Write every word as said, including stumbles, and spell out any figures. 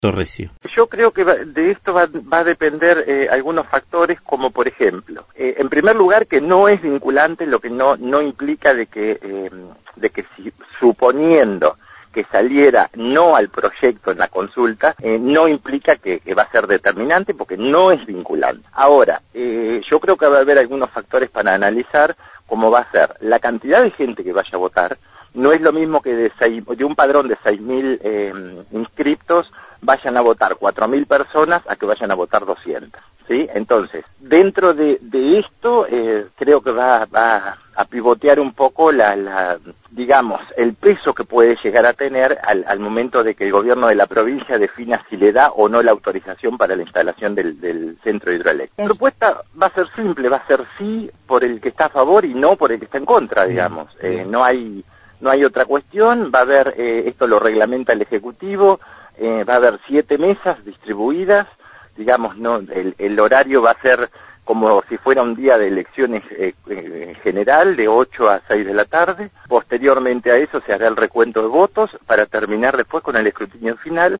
Torresio. Yo creo que va, de esto va, va a depender eh, algunos factores, como por ejemplo, eh, en primer lugar, que no es vinculante, lo que no no implica de que eh, de que si, suponiendo que saliera no al proyecto en la consulta, eh, no implica que, que va a ser determinante, porque no es vinculante. Ahora, eh, yo creo que va a haber algunos factores para analizar, como va a ser la cantidad de gente que vaya a votar. No es lo mismo que de, seis, de un padrón de seis mil eh, inscriptos vayan a votar cuatro mil personas a que vayan a votar doscientas, ¿sí? Entonces, dentro de, de esto, eh, creo que va, va a pivotear un poco la, la, digamos, el peso que puede llegar a tener al, al momento de que el gobierno de la provincia defina si le da o no la autorización para la instalación del, del centro hidroeléctrico. La propuesta va a ser simple, va a ser sí por el que está a favor y no por el que está en contra, digamos. Eh, no hay, no hay otra cuestión, va a haber, eh, esto lo reglamenta el Ejecutivo. Eh, va a haber siete mesas distribuidas, digamos, no, el, el horario va a ser como si fuera un día de elecciones eh, eh, general, de ocho a seis de la tarde. Posteriormente a eso se hará el recuento de votos para terminar después con el escrutinio final.